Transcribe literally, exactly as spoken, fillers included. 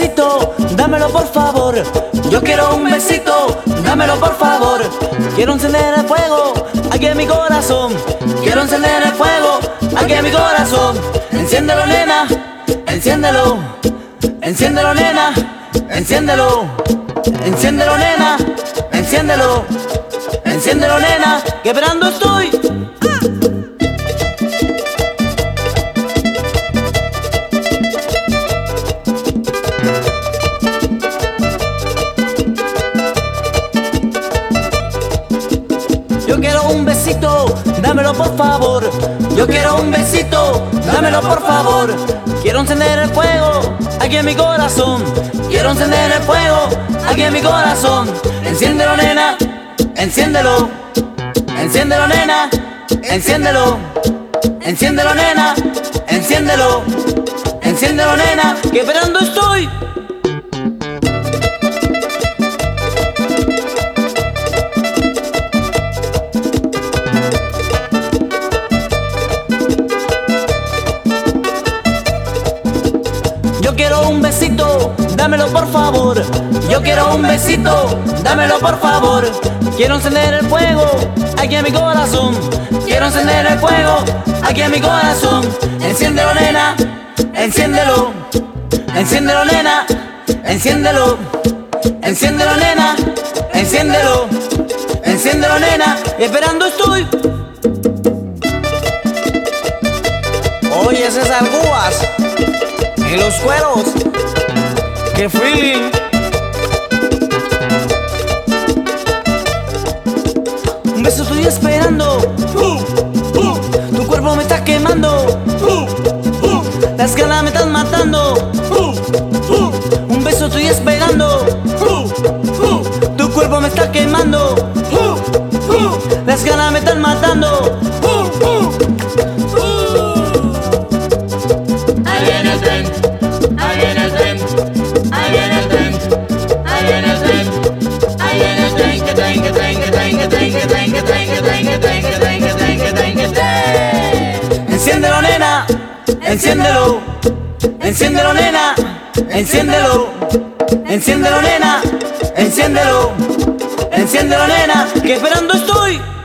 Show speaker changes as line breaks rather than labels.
besito, dámelo por favor. Yo quiero un besito, dámelo por favor. Quiero encender el fuego aquí en mi corazón. Quiero encender el fuego aquí en mi corazón. Enciéndelo, nena, enciéndelo. Enciéndelo, nena, enciéndelo. Enciéndelo, nena, enciéndelo. Enciéndelo, nena, que esperando estoy. Yo quiero un besito, dámelo por favor. Yo quiero un besito, dámelo por favor. Quiero encender el fuego aquí en mi corazón. Quiero encender el fuego aquí en mi corazón. Enciéndelo, nena, enciéndelo. Enciéndelo, nena, enciéndelo. Enciéndelo, nena, enciéndelo. Enciéndelo, nena, que esperando estoy. Yo quiero un besito, dámelo por favor. Yo quiero un besito, dámelo por favor. Quiero encender el fuego aquí en mi corazón. Quiero encender el fuego aquí en mi corazón. Enciéndelo, nena, enciéndelo. Enciéndelo, nena, enciéndelo. Enciéndelo, nena, enciéndelo. Enciéndelo, nena, esperando estoy.
Oye, esas alguas y los cueros, qué feeling.
Un beso estoy esperando. Tu cuerpo me está quemando. Las ganas me están matando. Un beso estoy esperando. Tu cuerpo me está quemando. Las ganas me están matando.
Ahí viene el tren, ahí viene el tren, ahí viene el tren, ahí viene el tren, ahí viene el tren, que tren, que tren, que tren, que tren, que tren, que tren, que tren, que tren, que tren, que tren, que tren, que tren.
Enciéndelo, nena, enciéndelo. Enciéndelo, nena, enciéndelo. Enciéndelo, nena, enciéndelo. Enciéndelo, nena, que esperando estoy.